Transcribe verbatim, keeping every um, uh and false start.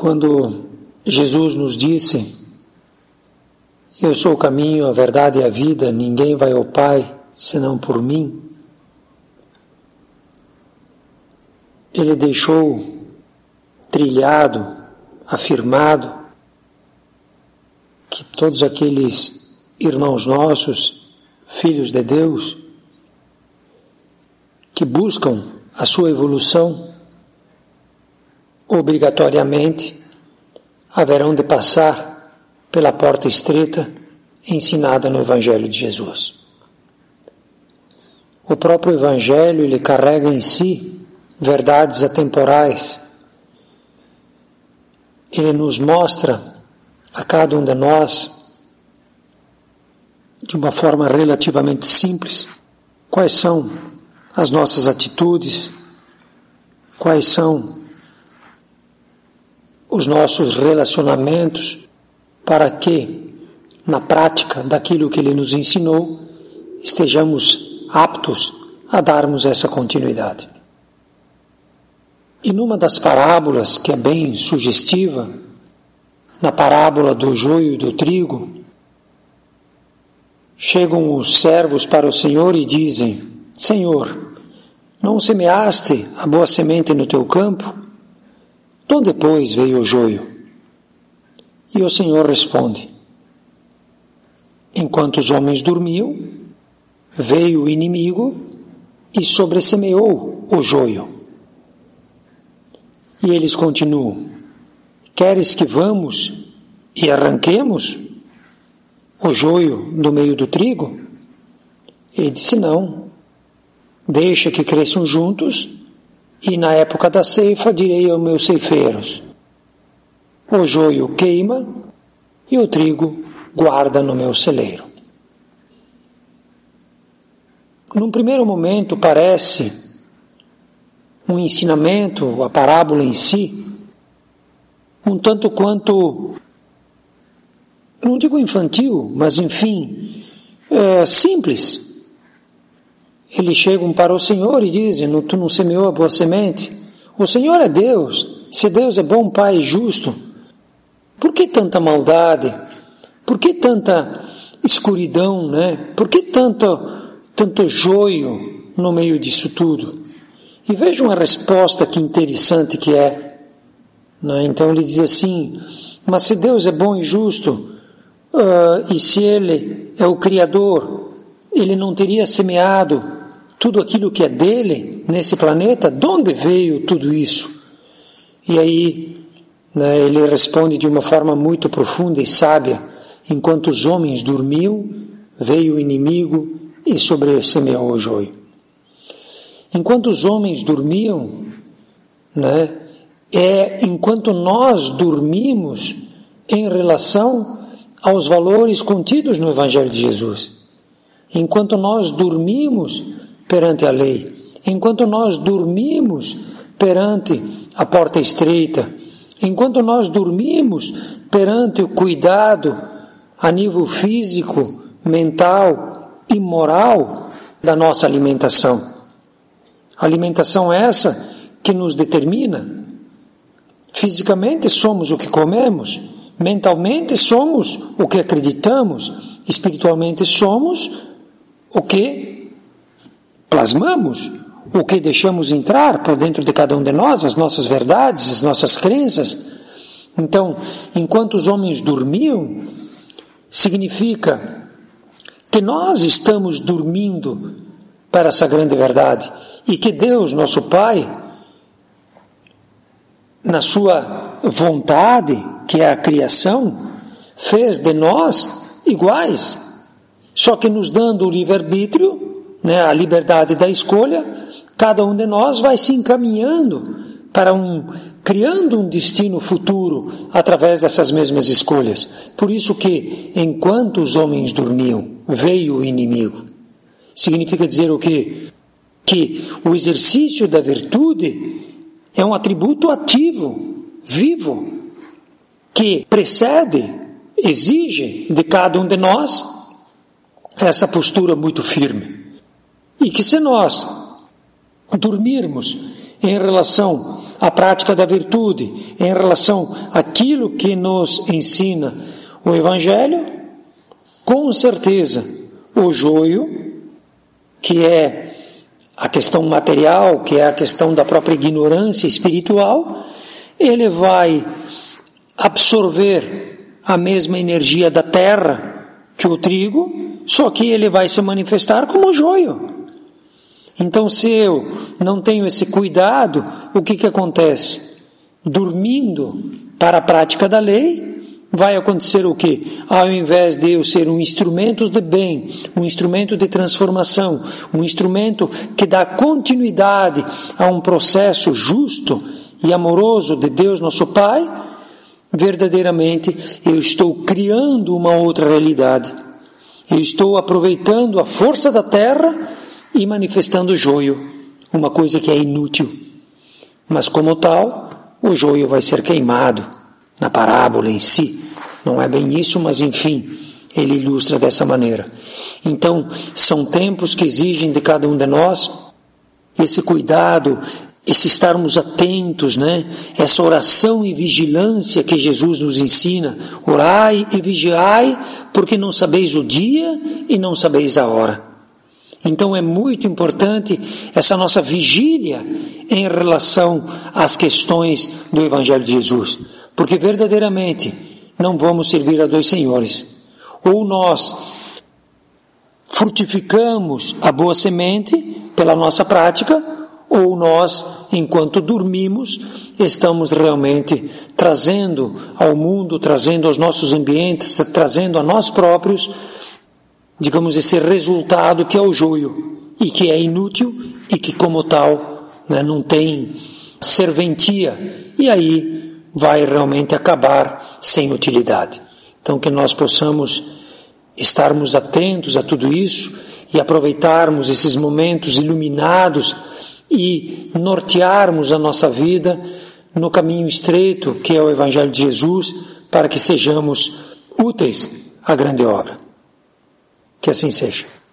quando Jesus nos disse: eu sou o caminho, a verdade e a vida, ninguém vai ao Pai senão por mim, Ele deixou trilhado, afirmado, que todos aqueles irmãos nossos, filhos de Deus, que buscam a sua evolução, obrigatoriamente haverão de passar pela porta estreita ensinada no Evangelho de Jesus. O próprio Evangelho, ele carrega em si verdades atemporais. Ele nos mostra a cada um de nós, de uma forma relativamente simples, quais são as nossas atitudes, quais são os nossos relacionamentos, para que, na prática daquilo que Ele nos ensinou, estejamos aptos a darmos essa continuidade. E numa das parábolas, que é bem sugestiva, na parábola do joio e do trigo, chegam os servos para o Senhor e dizem: Senhor, não semeaste a boa semente no teu campo? De onde, pois, veio o joio? E o Senhor responde: enquanto os homens dormiam, veio o inimigo e sobressemeou o joio. E eles continuam: queres que vamos e arranquemos o joio do meio do trigo? Ele disse: não, deixa que cresçam juntos, e na época da ceifa direi aos meus ceifeiros: o joio queima e o trigo guarda no meu celeiro. Num primeiro momento parece um ensinamento, a parábola em si, um tanto quanto, não digo infantil, mas enfim, é, simples. Eles chegam para o Senhor e dizem: tu não semeou a boa semente? O Senhor é Deus. Se Deus é bom, Pai justo, por que tanta maldade? Por que tanta escuridão, né? Por que tanto, tanto joio no meio disso tudo? E vejam a resposta que interessante que é. Né? Então ele diz assim: mas se Deus é bom e justo, uh, e se Ele é o Criador, Ele não teria semeado tudo aquilo que é dele nesse planeta? De onde veio tudo isso? E aí, né, ele responde de uma forma muito profunda e sábia: enquanto os homens dormiam, veio o inimigo e sobressemeou o joio. Enquanto os homens dormiam, né, é enquanto nós dormimos em relação aos valores contidos no Evangelho de Jesus. Enquanto nós dormimos perante a lei, enquanto nós dormimos perante a porta estreita, enquanto nós dormimos perante o cuidado a nível físico, mental e moral da nossa alimentação. Alimentação essa que nos determina. Fisicamente somos o que comemos, mentalmente somos o que acreditamos, espiritualmente somos o que plasmamos, o que deixamos entrar por dentro de cada um de nós, as nossas verdades, as nossas crenças. Então, enquanto os homens dormiam, significa que nós estamos dormindo para essa grande verdade, e que Deus, nosso Pai, na sua vontade, que é a criação, fez de nós iguais, só que nos dando o livre-arbítrio, né, a liberdade da escolha, cada um de nós vai se encaminhando para um, criando um destino futuro através dessas mesmas escolhas. Por isso que, enquanto os homens dormiam, veio o inimigo. Significa dizer o quê? Que o exercício da virtude é um atributo ativo, vivo, que precede, exige de cada um de nós essa postura muito firme. E que se nós dormirmos em relação à prática da virtude, em relação àquilo que nos ensina o Evangelho, com certeza o joio, que é a questão material, que é a questão da própria ignorância espiritual, ele vai absorver a mesma energia da terra que o trigo, só que ele vai se manifestar como joio. Então, se eu não tenho esse cuidado, o que que acontece? Dormindo para a prática da lei, vai acontecer o quê? Ao invés de eu ser um instrumento de bem, um instrumento de transformação, um instrumento que dá continuidade a um processo justo e amoroso de Deus nosso Pai, verdadeiramente eu estou criando uma outra realidade. Eu estou aproveitando a força da terra e manifestando o joio, uma coisa que é inútil. Mas como tal, o joio vai ser queimado na parábola em si. Não é bem isso, mas enfim, ele ilustra dessa maneira. Então, são tempos que exigem de cada um de nós esse cuidado, esse estarmos atentos, né? Essa oração e vigilância que Jesus nos ensina. Orai e vigiai, porque não sabeis o dia e não sabeis a hora. Então é muito importante essa nossa vigília em relação às questões do Evangelho de Jesus, porque verdadeiramente não vamos servir a dois senhores. Ou nós frutificamos a boa semente pela nossa prática, ou nós, enquanto dormimos, estamos realmente trazendo ao mundo, trazendo aos nossos ambientes, trazendo a nós próprios, digamos, esse resultado que é o joio, e que é inútil, e que como tal, né, não tem serventia, e aí vai realmente acabar sem utilidade. Então que nós possamos estarmos atentos a tudo isso, e aproveitarmos esses momentos iluminados, e nortearmos a nossa vida no caminho estreito, que é o Evangelho de Jesus, para que sejamos úteis à grande obra. Que assim seja.